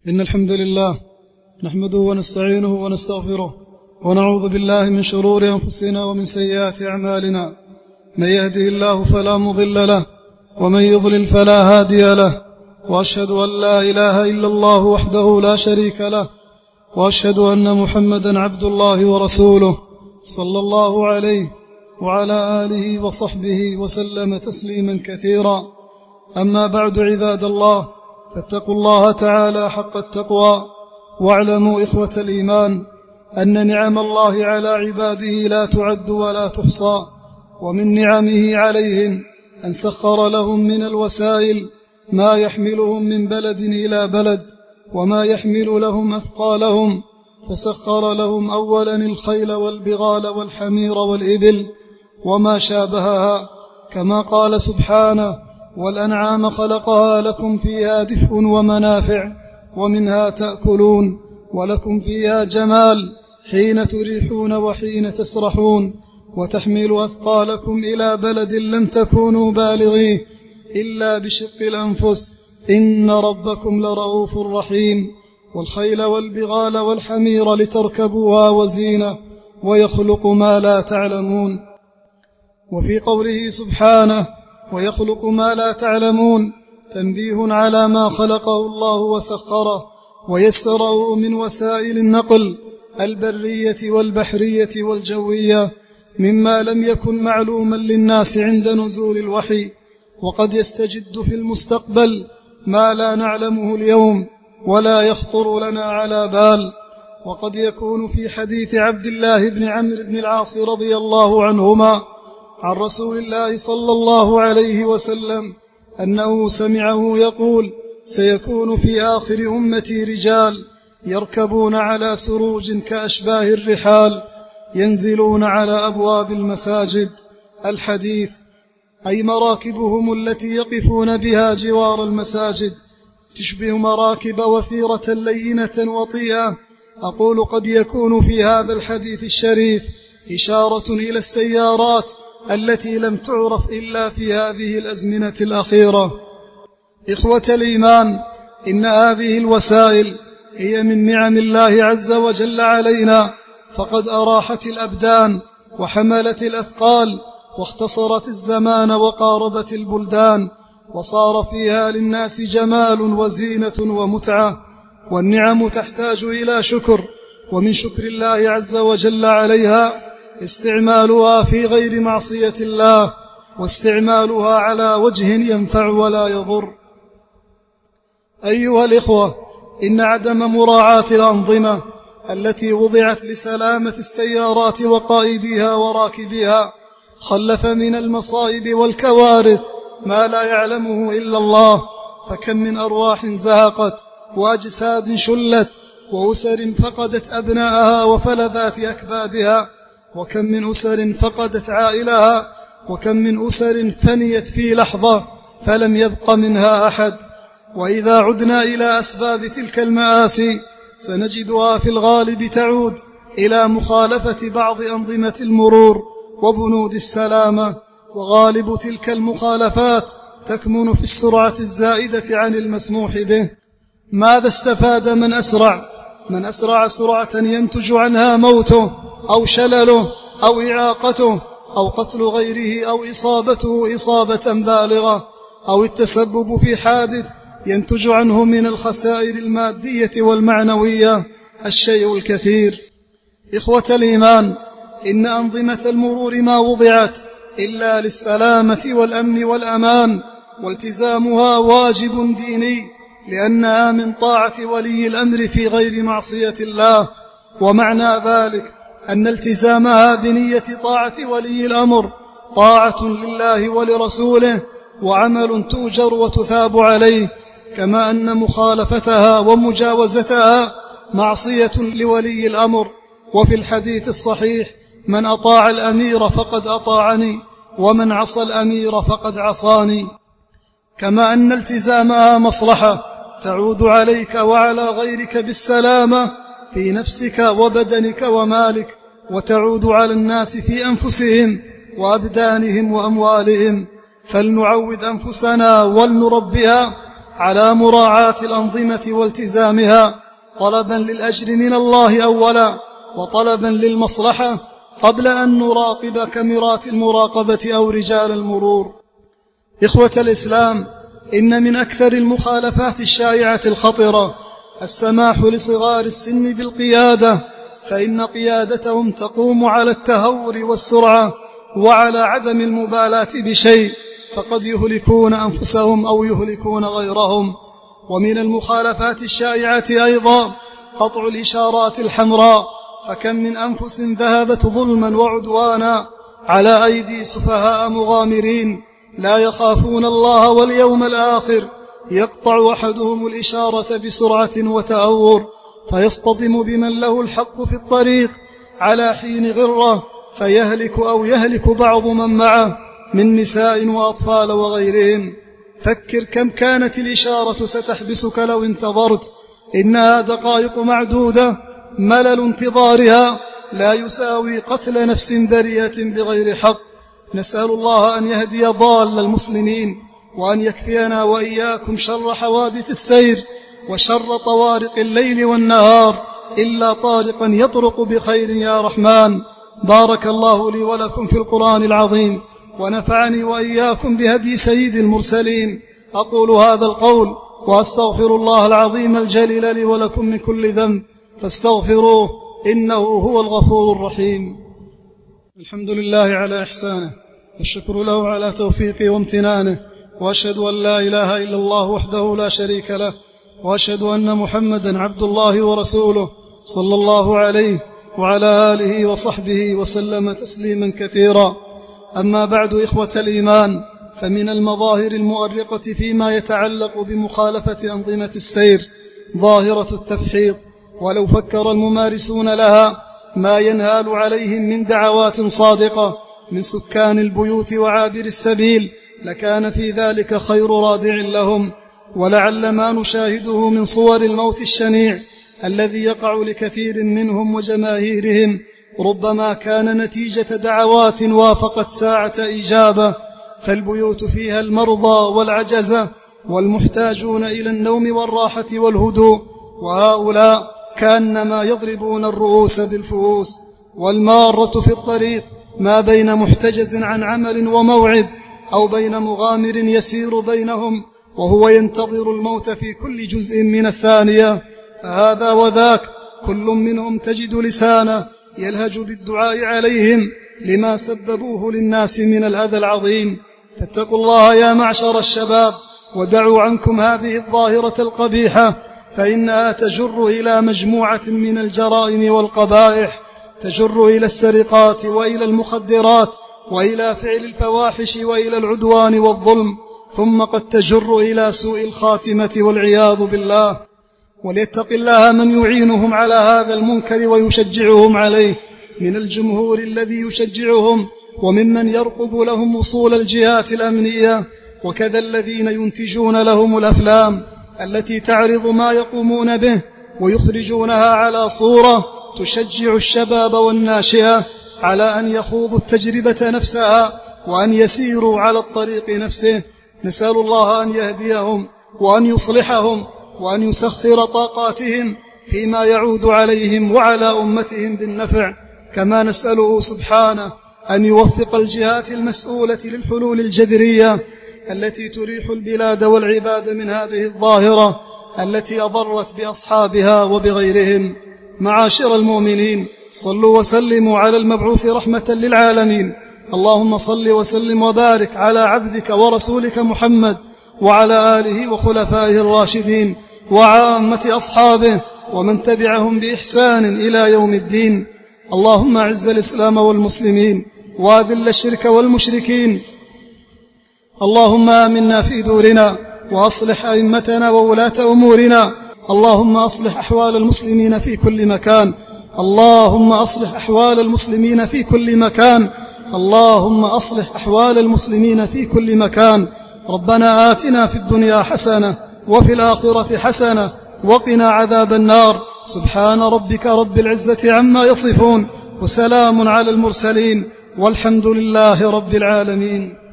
إن الحمد لله نحمده ونستعينه ونستغفره ونعوذ بالله من شرور أنفسنا ومن سيئات أعمالنا. من يهده الله فلا مضل له ومن يضلل فلا هادي له، وأشهد أن لا إله إلا الله وحده لا شريك له، وأشهد أن محمدا عبد الله ورسوله صلى الله عليه وعلى آله وصحبه وسلم تسليما كثيرا. أما بعد، عباد الله، فاتقوا الله تعالى حق التقوى، واعلموا إخوة الإيمان أن نعم الله على عباده لا تعد ولا تحصى، ومن نعمه عليهم أن سخر لهم من الوسائل ما يحملهم من بلد إلى بلد وما يحمل لهم أثقالهم، فسخر لهم أولا الخيل والبغال والحمير والإبل وما شابهها، كما قال سبحانه: والأنعام خلقها لكم فيها دفء ومنافع ومنها تأكلون ولكم فيها جمال حين تريحون وحين تسرحون، وتحمل أثقالكم إلى بلد لم تكونوا بالغيه إلا بشق الأنفس إن ربكم لرؤوف رحيم. والخيل والبغال والحمير لتركبوها وزينة ويخلق ما لا تعلمون. وفي قوله سبحانه: ويخلق ما لا تعلمون، تنبيه على ما خلقه الله وسخره ويسره من وسائل النقل البرية والبحرية والجوية، مما لم يكن معلوما للناس عند نزول الوحي، وقد يستجد في المستقبل ما لا نعلمه اليوم ولا يخطر لنا على بال. وقد يكون في حديث عبد الله بن عمرو بن العاص رضي الله عنهما عن رسول الله صلى الله عليه وسلم أنه سمعه يقول: سيكون في آخر أمتي رجال يركبون على سروج كأشباه الرحال ينزلون على أبواب المساجد. الحديث أي مراكبهم التي يقفون بها جوار المساجد تشبه مراكب وثيرة لينة وطيئة. أقول قد يكون في هذا الحديث الشريف إشارة إلى السيارات التي لم تعرف إلا في هذه الأزمنة الأخيرة. إخوة الإيمان، إن هذه الوسائل هي من نعم الله عز وجل علينا، فقد أراحت الأبدان وحملت الأثقال واختصرت الزمان وقاربت البلدان، وصار فيها للناس جمال وزينة ومتعة. والنعم تحتاج إلى شكر، ومن شكر الله عز وجل عليها استعمالها في غير معصية الله، واستعمالها على وجه ينفع ولا يضر. أيها الإخوة، إن عدم مراعاة الأنظمة التي وضعت لسلامة السيارات وقائدها وراكبها خلف من المصائب والكوارث ما لا يعلمه إلا الله، فكم من أرواح زهقت وأجساد شلت وأسر فقدت أبناءها وفلذات أكبادها، وكم من أسر فقدت عائلها، وكم من أسر فنيت في لحظة فلم يبق منها أحد. وإذا عدنا إلى أسباب تلك المآسي سنجدها في الغالب تعود إلى مخالفة بعض أنظمة المرور وبنود السلامة، وغالب تلك المخالفات تكمن في السرعة الزائدة عن المسموح به. ماذا استفاد من أسرع سرعة ينتج عنها موته أو شلله أو إعاقته أو قتل غيره أو إصابته إصابة بالغة أو التسبب في حادث ينتج عنه من الخسائر المادية والمعنوية الشيء الكثير؟ إخوة الإيمان، إن أنظمة المرور ما وضعت إلا للسلامة والأمن والأمان، والتزامها واجب ديني، لأنها من طاعة ولي الأمر في غير معصية الله. ومعنى ذلك أن التزامها بنية طاعة ولي الأمر طاعة لله ولرسوله وعمل تؤجر وتثاب عليه، كما أن مخالفتها ومجاوزتها معصية لولي الأمر. وفي الحديث الصحيح: من أطاع الأمير فقد أطاعني، ومن عصى الأمير فقد عصاني. كما أن التزامها مصلحة تعود عليك وعلى غيرك بالسلامة في نفسك وبدنك ومالك، وتعود على الناس في أنفسهم وأبدانهم وأموالهم. فلنعود أنفسنا ولنربها على مراعاة الأنظمة والتزامها طلبا للأجر من الله أولا وطلبا للمصلحة قبل أن نراقب كاميرات المراقبة أو رجال المرور. إخوة الإسلام، إن من أكثر المخالفات الشائعة الخطرة السماح لصغار السن بالقيادة، فإن قيادتهم تقوم على التهور والسرعة وعلى عدم المبالاة بشيء، فقد يهلكون أنفسهم أو يهلكون غيرهم. ومن المخالفات الشائعة أيضا قطع الإشارات الحمراء، فكم من أنفس ذهبت ظلما وعدوانا على أيدي سفهاء مغامرين لا يخافون الله واليوم الآخر، يقطع أحدهم الإشارة بسرعة وتهور فيصطدم بمن له الحق في الطريق على حين غرة فيهلك أو يهلك بعض من معه من نساء وأطفال وغيرهم. فكر كم كانت الإشارة ستحبسك لو انتظرت، إنها دقائق معدودة، ملل انتظارها لا يساوي قتل نفس بريئة بغير حق. نسأل الله أن يهدي ضال المسلمين وأن يكفينا وإياكم شر حوادث السير وشر طوارق الليل والنهار، إلا طارقا يطرق بخير يا رحمن. بارك الله لي ولكم في القرآن العظيم ونفعني وإياكم بهدي سيد المرسلين. أقول هذا القول وأستغفر الله العظيم الجليل لي ولكم من كل ذنب فاستغفروه إنه هو الغفور الرحيم. الحمد لله على إحسانه والشكر له على توفيقه وامتنانه، وأشهد أن لا إله إلا الله وحده لا شريك له، وأشهد أن محمدا عبد الله ورسوله صلى الله عليه وعلى آله وصحبه وسلم تسليما كثيرا. أما بعد، إخوة الإيمان، فمن المظاهر المؤرقة فيما يتعلق بمخالفة أنظمة السير ظاهرة التفحيط، ولو فكر الممارسون لها ما ينهال عليهم من دعوات صادقة من سكان البيوت وعابر السبيل لكان في ذلك خير رادع لهم. ولعل ما نشاهده من صور الموت الشنيع الذي يقع لكثير منهم وجماهيرهم ربما كان نتيجة دعوات وافقت ساعة إجابة، فالبيوت فيها المرضى والعجزة والمحتاجون إلى النوم والراحة والهدوء، وهؤلاء كأنما يضربون الرؤوس بالفؤوس. والمارة في الطريق ما بين محتجز عن عمل وموعد أو بين مغامر يسير بينهم وهو ينتظر الموت في كل جزء من الثانية، فهذا وذاك كل منهم تجد لسانه يلهج بالدعاء عليهم لما سببوه للناس من الأذى العظيم. فاتقوا الله يا معشر الشباب ودعوا عنكم هذه الظاهرة القبيحة، فإنها تجر إلى مجموعة من الجرائم والقبائح، تجر إلى السرقات وإلى المخدرات وإلى فعل الفواحش وإلى العدوان والظلم، ثم قد تجر إلى سوء الخاتمة والعياذ بالله. وليتق الله من يعينهم على هذا المنكر ويشجعهم عليه من الجمهور الذي يشجعهم، وممن يرقب لهم وصول الجهات الأمنية، وكذا الذين ينتجون لهم الأفلام التي تعرض ما يقومون به ويخرجونها على صورة تشجع الشباب والناشئة على أن يخوضوا التجربة نفسها وأن يسيروا على الطريق نفسه. نسأل الله أن يهديهم وأن يصلحهم وأن يسخر طاقاتهم فيما يعود عليهم وعلى أمتهم بالنفع، كما نسأله سبحانه أن يوفق الجهات المسؤولة للحلول الجذرية التي تريح البلاد والعباد من هذه الظاهرة التي أضرت بأصحابها وبغيرهم. معاشر المؤمنين، صلوا وسلموا على المبعوث رحمة للعالمين. اللهم صل وسلم وبارك على عبدك ورسولك محمد وعلى آله وخلفائه الراشدين وعامة أصحابه ومن تبعهم بإحسان إلى يوم الدين. اللهم أعز الإسلام والمسلمين وأذل الشرك والمشركين. اللهم آمنا في دورنا وأصلح أئمتنا وولاة أمورنا. اللهم أصلح أحوال المسلمين في كل مكان. اللهم أصلح أحوال المسلمين في كل مكان. اللهم أصلح أحوال المسلمين في كل مكان. ربنا آتنا في الدنيا حسنة وفي الآخرة حسنة وقنا عذاب النار. سبحان ربك رب العزة عما يصفون وسلام على المرسلين والحمد لله رب العالمين.